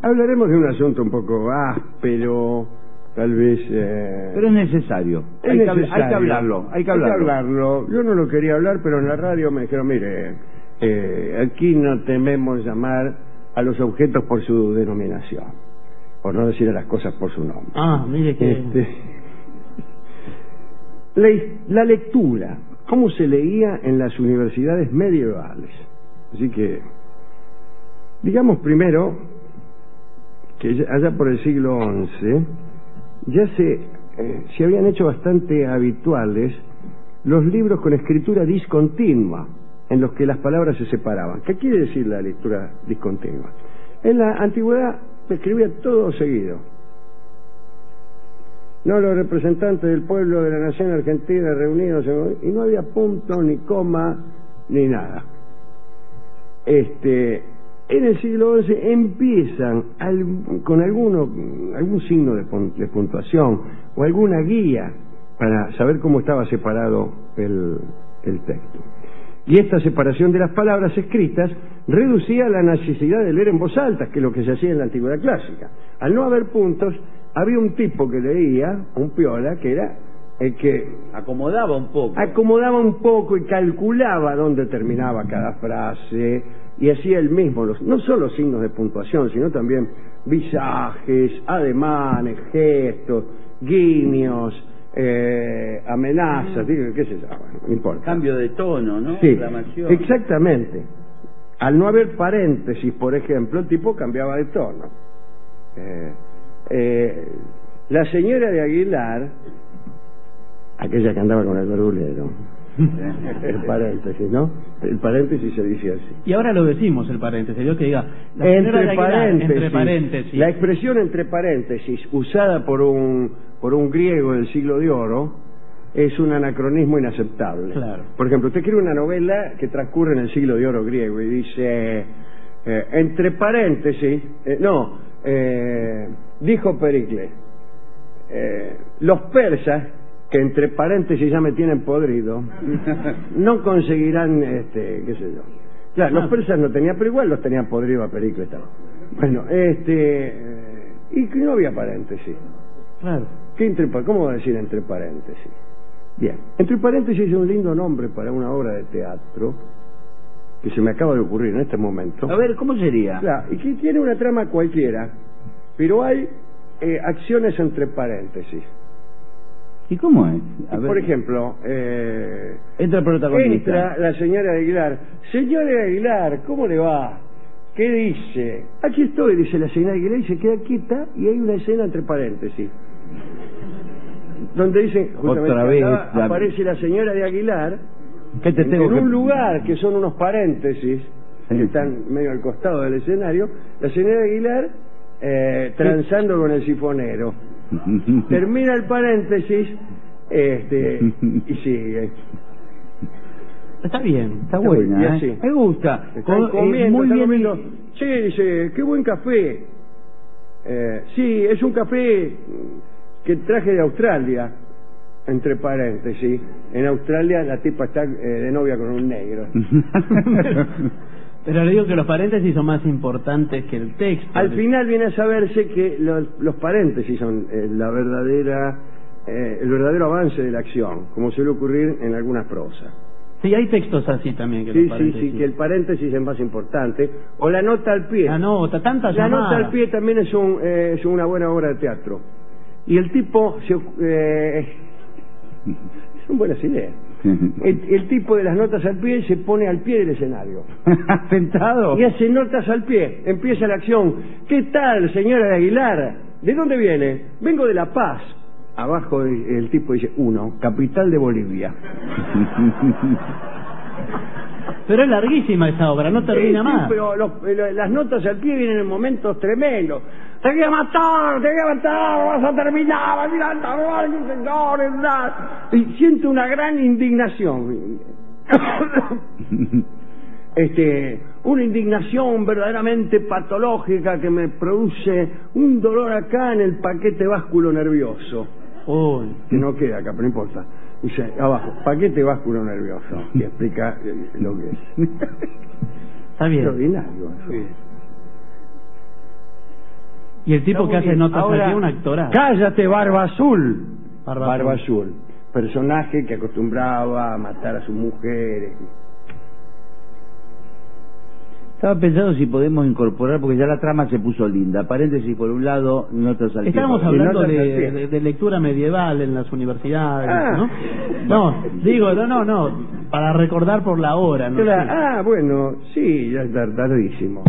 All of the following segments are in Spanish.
Hablaremos de un asunto un poco áspero, tal vez... Pero es necesario. Hay que hablarlo. Hay que hablarlo. Yo no lo quería hablar, pero en la radio me dijeron, mire, aquí no tememos llamar a los objetos por su denominación, por no decir a las cosas por su nombre. Mire que... La lectura, cómo se leía en las universidades medievales. Así que, digamos primero que allá por el siglo XI ya se habían hecho bastante habituales los libros con escritura discontinua, en los que las palabras se separaban. ¿Qué quiere decir la lectura discontinua? En la antigüedad se escribía todo seguido. No, los representantes del pueblo de la nación argentina reunidos, y no había punto, ni coma, ni nada. En el siglo XI empiezan con algún signo de puntuación o alguna guía para saber cómo estaba separado el texto. Y esta separación de las palabras escritas reducía la necesidad de leer en voz alta, que es lo que se hacía en la antigüedad clásica. Al no haber puntos, había un tipo que leía, un piola, que era el que acomodaba un poco y calculaba dónde terminaba cada frase, y hacía él mismo no solo signos de puntuación, sino también visajes, ademanes, gestos, guiños, amenazas, qué sé yo, bueno, no importa. Cambio de tono, ¿no? Sí, Exclamación. exactamente. Al no haber paréntesis, por ejemplo, el tipo cambiaba de tono. La señora de Aguilar, aquella que andaba con el verdulero, el paréntesis, ¿no? El paréntesis se dice así. Y ahora lo decimos, el paréntesis. Yo que diga, entre paréntesis. La expresión entre paréntesis, usada por un griego del siglo de oro, es un anacronismo inaceptable. Claro. Por ejemplo, usted quiere una novela que transcurre en el siglo de oro griego y dice, entre paréntesis, dijo Pericles, los persas, que entre paréntesis ya me tienen podrido, no conseguirán, qué sé yo. Claro, los persas no tenían, pero igual los tenían podrido a Pericles también. Bueno, y que no había paréntesis. Claro. ¿Cómo va a decir entre paréntesis? Bien, entre paréntesis es un lindo nombre para una obra de teatro que se me acaba de ocurrir en este momento. A ver, ¿cómo sería? Claro, y que tiene una trama cualquiera, pero hay acciones entre paréntesis. ¿Y cómo es? Por ejemplo, entra el protagonista. Entra la señora Aguilar. Señora Aguilar, ¿cómo le va? ¿Qué dice? Aquí estoy, dice la señora Aguilar, y se queda quieta, y hay una escena entre paréntesis donde dice, justamente, otra vez aparece la señora de Aguilar en un lugar que son unos paréntesis que están medio al costado del escenario, la señora de Aguilar transando con el sifonero. Termina el paréntesis y sigue. Está bien, está buena, así. Me gusta. Están comiendo, muy bien. Sí, dice, qué buen café. Sí, es un café que traje de Australia, entre paréntesis. En Australia la tipa está de novia con un negro. Pero le digo que los paréntesis son más importantes que el texto. Al final viene a saberse que los paréntesis son el verdadero avance de la acción, como suele ocurrir en algunas prosas. Sí, hay textos así también que los paréntesis. Sí, que el paréntesis es más importante. O la nota al pie. La nota al pie también es una buena obra de teatro. Y el tipo son buenas ideas. El tipo de las notas al pie se pone al pie del escenario. ¿Sentado? Y hace notas al pie. Empieza la acción. ¿Qué tal, señora de Aguilar? ¿De dónde viene? Vengo de La Paz. Abajo el tipo dice, capital de Bolivia. Pero es larguísima esa obra, no termina más. Pero las notas al pie vienen en momentos tremendos. Te voy a matar, vas a terminar, y siento una gran indignación. Una indignación verdaderamente patológica que me produce un dolor acá en el paquete básculo nervioso. Que no queda acá, pero no importa. Dice abajo, paquete básculo nervioso, y explica lo que es. Está bien. Extraordinario. Sí. Y el tipo que hace notas ahora, aquí, un actorazo. ¡Cállate, Barba Azul! Barba Azul. Personaje que acostumbraba a matar a sus mujeres. Estaba pensando si podemos incorporar, porque ya la trama se puso linda. Paréntesis por un lado, notas al Estábamos tiempo. hablando notas al pie. de lectura medieval en las universidades, Ah. ¿no? No, digo, no, para recordar por la hora, ¿no? Claro, bueno, sí, ya es tardísimo.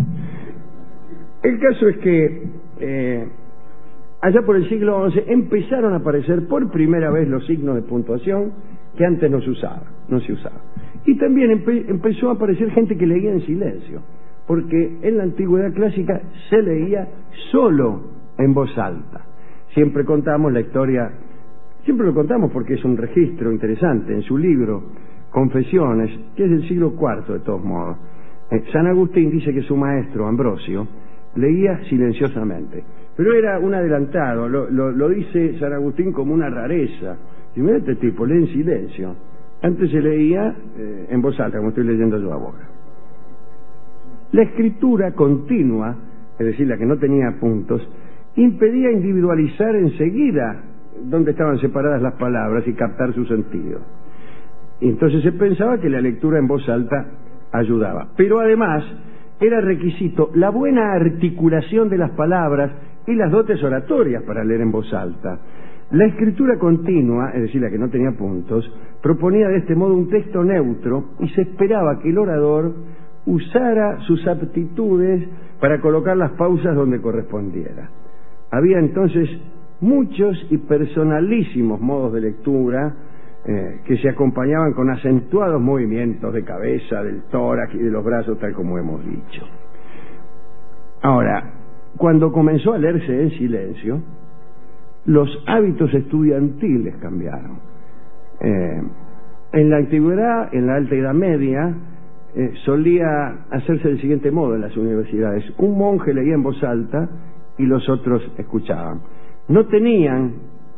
El caso es que allá por el siglo XI empezaron a aparecer por primera vez los signos de puntuación que antes no se usaba. Y también empezó a aparecer gente que leía en silencio, porque en la antigüedad clásica se leía solo en voz alta. Siempre contamos la historia, siempre lo contamos porque es un registro interesante en su libro Confesiones, que es del siglo IV de todos modos. San Agustín dice que su maestro, Ambrosio, leía silenciosamente, pero era un adelantado, lo dice San Agustín como una rareza. Y mira, este tipo lee en silencio. Antes se leía en voz alta, como estoy leyendo yo ahora. La escritura continua, es decir, la que no tenía puntos, impedía individualizar enseguida dónde estaban separadas las palabras y captar su sentido. Y entonces se pensaba que la lectura en voz alta ayudaba. Pero además era requisito la buena articulación de las palabras y las dotes oratorias para leer en voz alta. La escritura continua, es decir, la que no tenía puntos, proponía de este modo un texto neutro y se esperaba que el orador usara sus aptitudes para colocar las pausas donde correspondiera. Había entonces muchos y personalísimos modos de lectura que se acompañaban con acentuados movimientos de cabeza, del tórax y de los brazos, tal como hemos dicho. Ahora, cuando comenzó a leerse en silencio, los hábitos estudiantiles cambiaron. En la antigüedad, en la Alta Edad Media, solía hacerse del siguiente modo en las universidades. Un monje leía en voz alta y los otros escuchaban. No tenían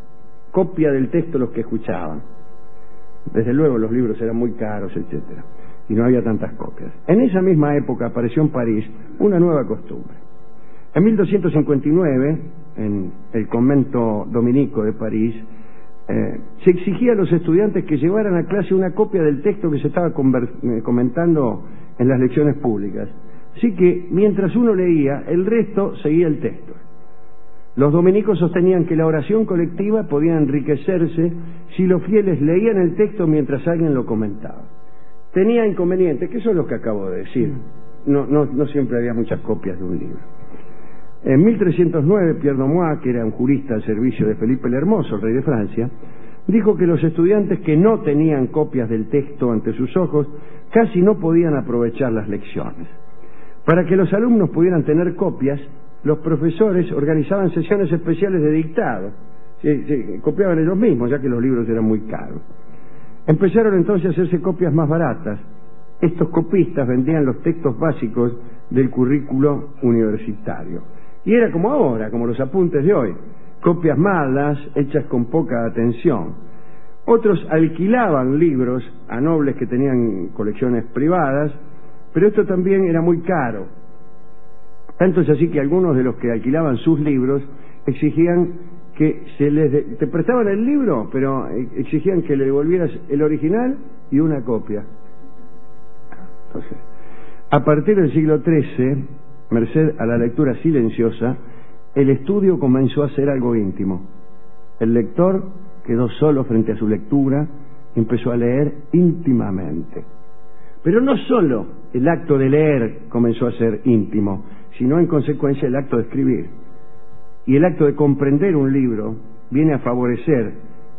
copia del texto los que escuchaban. Desde luego los libros eran muy caros, etcétera, y no había tantas copias. En esa misma época apareció en París una nueva costumbre. En 1259, en el convento dominico de París, se exigía a los estudiantes que llevaran a clase una copia del texto que se estaba comentando en las lecciones públicas. Así que mientras uno leía, el resto seguía el texto. Los dominicos sostenían que la oración colectiva podía enriquecerse si los fieles leían el texto mientras alguien lo comentaba. Tenía inconvenientes, que son los que acabo de decir. No siempre había muchas copias de un libro. En 1309, Pierre d'Aumont, que era un jurista al servicio de Felipe el Hermoso, el rey de Francia, dijo que los estudiantes que no tenían copias del texto ante sus ojos casi no podían aprovechar las lecciones. Para que los alumnos pudieran tener copias, los profesores organizaban sesiones especiales de dictado. Se copiaban ellos mismos, ya que los libros eran muy caros. Empezaron entonces a hacerse copias más baratas. Estos copistas vendían los textos básicos del currículo universitario. Y era como ahora, como los apuntes de hoy, copias malas, hechas con poca atención. Otros alquilaban libros a nobles que tenían colecciones privadas, pero esto también era muy caro. Tanto es así que algunos de los que alquilaban sus libros exigían que te prestaban el libro, pero exigían que le devolvieras el original y una copia. Entonces, a partir del siglo XIII, merced a la lectura silenciosa, el estudio comenzó a ser algo íntimo. El lector quedó solo frente a su lectura y empezó a leer íntimamente. Pero no solo el acto de leer comenzó a ser íntimo, sino en consecuencia el acto de escribir. Y el acto de comprender un libro viene a favorecer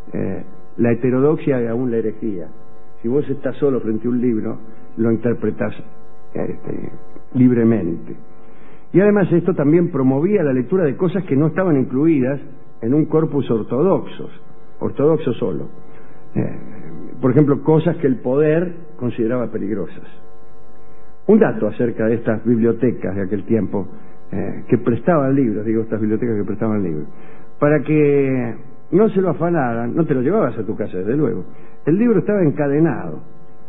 la heterodoxia y aún la herejía. Si vos estás solo frente a un libro, lo interpretás libremente. Y además esto también promovía la lectura de cosas que no estaban incluidas en un corpus ortodoxo solo. Por ejemplo, cosas que el poder consideraba peligrosas. Un dato acerca de estas bibliotecas de aquel tiempo que prestaban libros, estas bibliotecas que prestaban libros, para que no se lo afanaran, no te lo llevabas a tu casa, desde luego. El libro estaba encadenado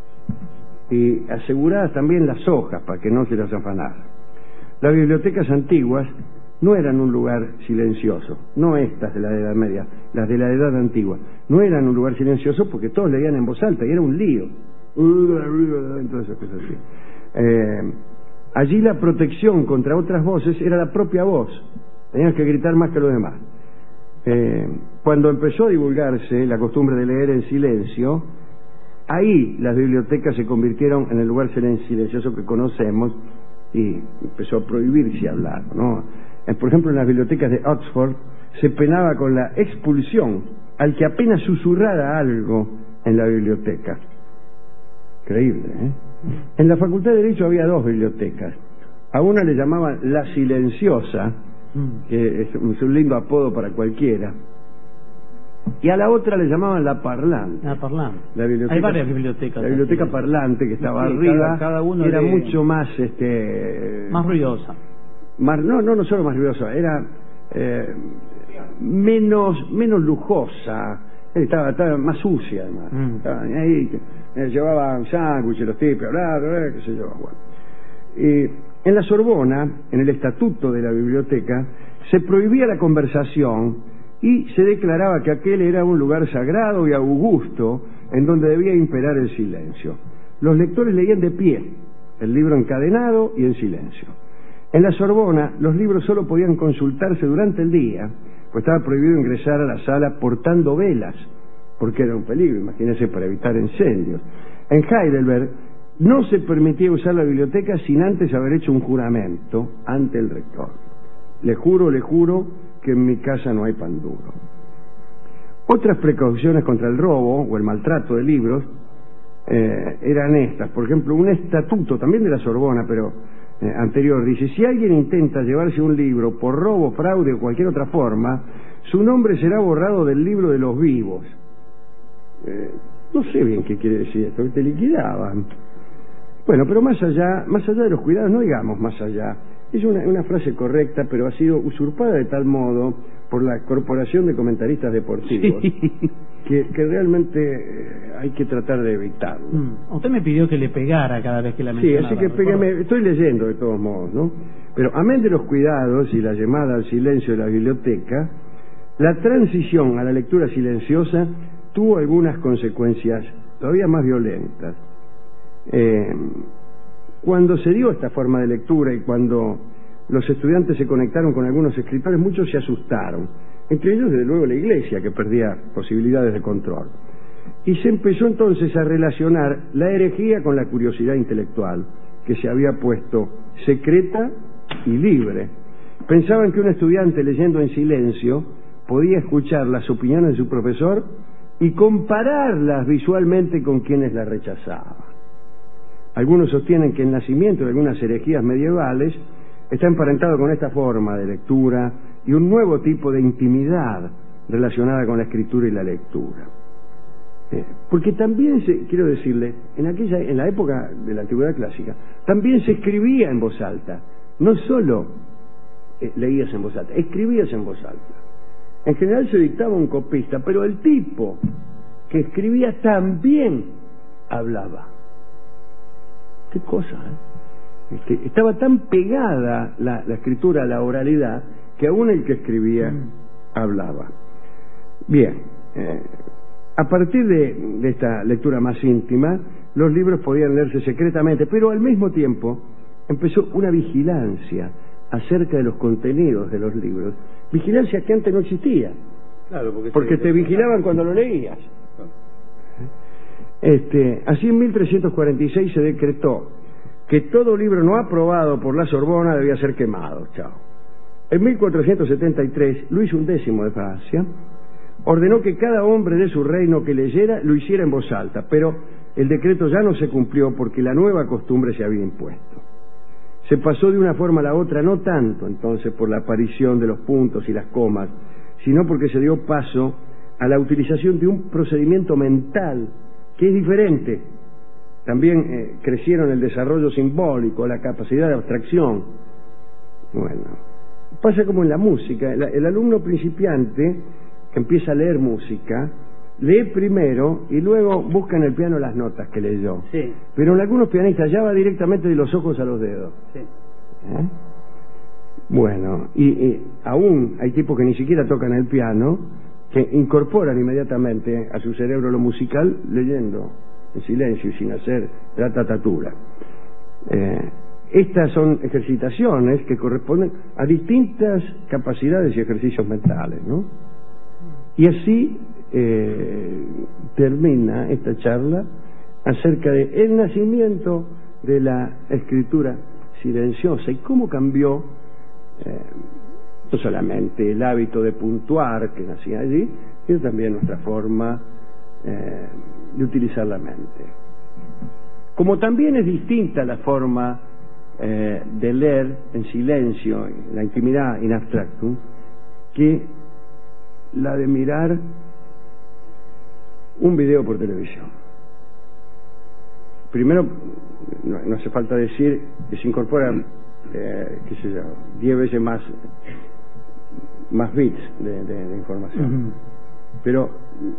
y aseguradas también las hojas para que no se las afanaran. Las bibliotecas antiguas no eran un lugar silencioso, no estas de la Edad Media, las de la Edad Antigua, no eran un lugar silencioso porque todos leían en voz alta y era un lío. Todas esas cosas así. Allí la protección contra otras voces era la propia voz, tenías que gritar más que los demás. Cuando empezó a divulgarse la costumbre de leer en silencio, ahí las bibliotecas se convirtieron en el lugar silencioso que conocemos y empezó a prohibirse hablar, ¿no? Por ejemplo, en las bibliotecas de Oxford se penaba con la expulsión al que apenas susurrara algo en la biblioteca. Increíble, ¿eh? En la Facultad de Derecho había 2 bibliotecas. A una le llamaban La Silenciosa, que es un lindo apodo para cualquiera, y a la otra le llamaban La Parlante. La Parlante. Hay varias bibliotecas. La biblioteca parlante que estaba arriba, cada uno era mucho más más ruidosa. No solo más ruidosa, era menos lujosa, estaba más sucia además. Estaban ahí, llevaban sándwiches los tipos, qué sé yo. Bueno. En la Sorbona, en el estatuto de la biblioteca, se prohibía la conversación y se declaraba que aquel era un lugar sagrado y augusto en donde debía imperar el silencio. Los lectores leían de pie, el libro encadenado y en silencio. En la Sorbona, los libros solo podían consultarse durante el día, pues estaba prohibido ingresar a la sala portando velas, porque era un peligro, imagínense, para evitar incendios. En Heidelberg no se permitía usar la biblioteca sin antes haber hecho un juramento ante el rector. Le juro que en mi casa no hay pan duro. Otras precauciones contra el robo o el maltrato de libros eran estas. Por ejemplo, un estatuto también de la Sorbona, pero anterior, dice: si alguien intenta llevarse un libro por robo, fraude o cualquier otra forma, su nombre será borrado del libro de los vivos. No sé bien qué quiere decir esto, que te liquidaban. Bueno, pero más allá de los cuidados, no digamos más allá. Es una frase correcta, pero ha sido usurpada de tal modo por la Corporación de Comentaristas Deportivos, sí, que realmente hay que tratar de evitarlo. Usted me pidió que le pegara cada vez que la mencionaba. Sí, así que pégueme, estoy leyendo de todos modos, ¿no? Pero amén de los cuidados y la llamada al silencio de la biblioteca, la transición a la lectura silenciosa tuvo algunas consecuencias todavía más violentas. Cuando se dio esta forma de lectura y cuando los estudiantes se conectaron con algunos escritores, muchos se asustaron, entre ellos desde luego la Iglesia, que perdía posibilidades de control, y se empezó entonces a relacionar la herejía con la curiosidad intelectual, que se había puesto secreta y libre. Pensaban que un estudiante leyendo en silencio podía escuchar las opiniones de su profesor y compararlas visualmente con quienes las rechazaban. Algunos sostienen que el nacimiento de algunas herejías medievales está emparentado con esta forma de lectura y un nuevo tipo de intimidad relacionada con la escritura y la lectura. Porque también quiero decirle, en la época de la Antigüedad Clásica, también se escribía en voz alta. No solo leías en voz alta, escribías en voz alta. En general se dictaba un copista, pero el tipo que escribía también hablaba. Qué cosa, ¿eh? Estaba tan pegada la escritura a la oralidad que aún el que escribía hablaba. Bien, a partir de esta lectura más íntima, los libros podían leerse secretamente, pero al mismo tiempo empezó una vigilancia acerca de los contenidos de los libros, vigilancia que antes no existía. Claro, porque te vigilaban cuando lo leías. Así en 1346 se decretó que todo libro no aprobado por la Sorbona debía ser quemado. Chao. En 1473, Luis XI de Francia ordenó que cada hombre de su reino que leyera lo hiciera en voz alta, pero el decreto ya no se cumplió porque la nueva costumbre se había impuesto. Se pasó de una forma a la otra, no tanto entonces por la aparición de los puntos y las comas, sino porque se dio paso a la utilización de un procedimiento mental que es diferente. También crecieron el desarrollo simbólico, la capacidad de abstracción. Bueno, pasa como en la música. El alumno principiante que empieza a leer música, lee primero y luego busca en el piano las notas que leyó. Sí. Pero en algunos pianistas ya va directamente de los ojos a los dedos. Sí. Bueno, y aún hay tipos que ni siquiera tocan el piano, que incorporan inmediatamente a su cerebro lo musical leyendo en silencio y sin hacer tratatatura. Estas son ejercitaciones que corresponden a distintas capacidades y ejercicios mentales, ¿no? Y así termina esta charla acerca de el nacimiento de la escritura silenciosa y cómo cambió no solamente el hábito de puntuar que nacía allí, sino también nuestra forma de utilizar la mente. Como también es distinta la forma de leer en silencio, en la intimidad in abstractum, que la de mirar un video por televisión. Primero, no hace falta decir que se incorporan, qué sé yo, 10 veces más bits de información. Pero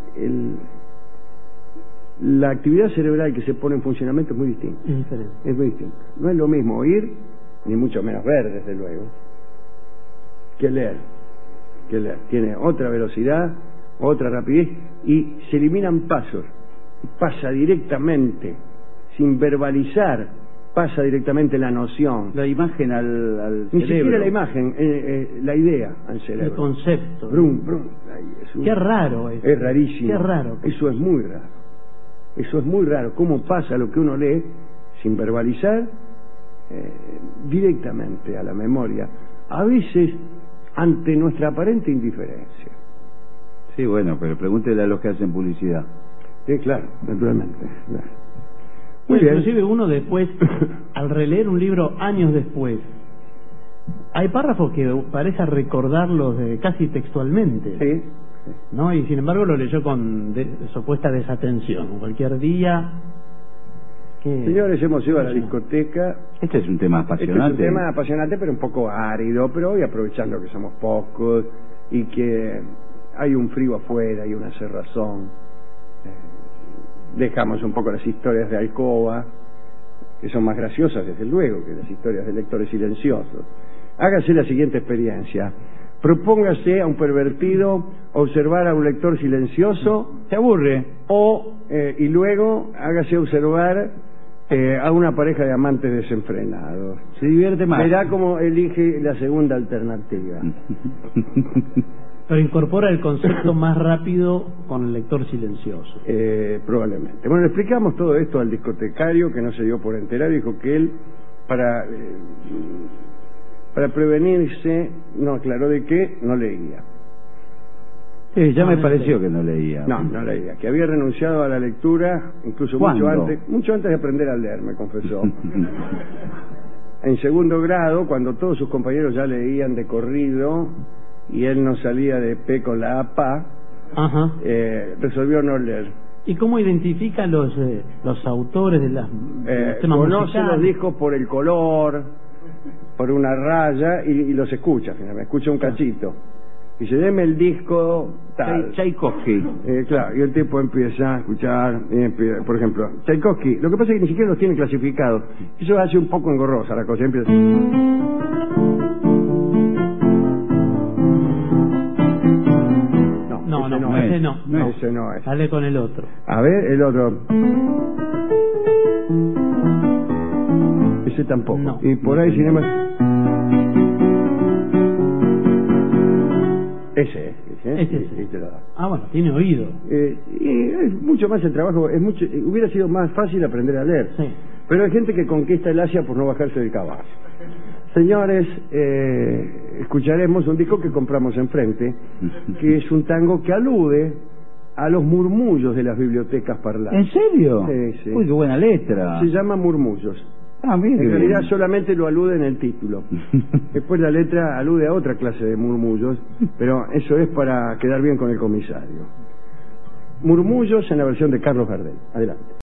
la actividad cerebral que se pone en funcionamiento es muy distinta. Es diferente. Es muy distinta. No es lo mismo oír, ni mucho menos ver, desde luego, que leer. Tiene otra velocidad, otra rapidez, y se eliminan pasos. Pasa directamente, sin verbalizar, pasa directamente la noción. La imagen al Ni cerebro. siquiera la imagen, la idea al cerebro. El concepto. Brum. Qué raro eso. Es rarísimo. Qué raro. Eso es muy raro. Eso es muy raro. Cómo pasa lo que uno lee sin verbalizar directamente a la memoria. A veces ante nuestra aparente indiferencia. Sí, bueno, pero pregúntele a los que hacen publicidad. Sí, claro, naturalmente. Claro. Muy bien. Inclusive uno después, al releer un libro años después, hay párrafos que parece recordarlos casi textualmente. Sí. ¿No? Y sin embargo lo leyó con supuesta desatención. Cualquier día. Señores, hemos ido a la discoteca. Este es un tema apasionante. Este es un tema apasionante, pero un poco árido, pero hoy aprovechando que somos pocos y que hay un frío afuera y una cerrazón, dejamos un poco las historias de alcoba, que son más graciosas desde luego que las historias de lectores silenciosos. Hágase la siguiente experiencia: propóngase a un pervertido observar a un lector silencioso, se aburre, y luego hágase observar a una pareja de amantes desenfrenados. Se divierte más. Verá cómo elige la segunda alternativa. Pero incorpora el concepto más rápido con el lector silencioso. Probablemente. Bueno, le explicamos todo esto al discotecario, que no se dio por enterar, dijo que él, para prevenirse, no aclaró de qué, no leía. Sí, ya me pareció que no leía. No leía, que había renunciado a la lectura, incluso mucho antes de aprender a leer, me confesó. En segundo grado, cuando todos sus compañeros ya leían de corrido y él no salía de P con la APA, resolvió no leer. ¿Y cómo identifica los autores de los temas conoce musicales? Los discos por el color, por una raya, y los escucha, finalmente, escucha un cachito. Dice, deme el disco tal. Tchaikovsky. Claro, y el tipo empieza a escuchar, por ejemplo, Tchaikovsky. Lo que pasa es que ni siquiera los tiene clasificados. Eso hace un poco engorrosa la cosa. Empieza... Ese no es. Sale con el otro. A ver, el otro. Ese tampoco. No. Y por ahí, sin embargo... Ese te lo da. Ah, bueno, tiene oído. Y es mucho más el trabajo, hubiera sido más fácil aprender a leer. Sí. Pero hay gente que conquista el Asia por no bajarse del caballo. Señores, escucharemos un disco que compramos enfrente, que es un tango que alude a los murmullos de las bibliotecas parlantes. ¿En serio? Sí. Uy, qué buena letra. Se llama Murmullos. Mire. En realidad solamente lo alude en el título. Después la letra alude a otra clase de murmullos, pero eso es para quedar bien con el comisario. Murmullos en la versión de Carlos Gardel. Adelante.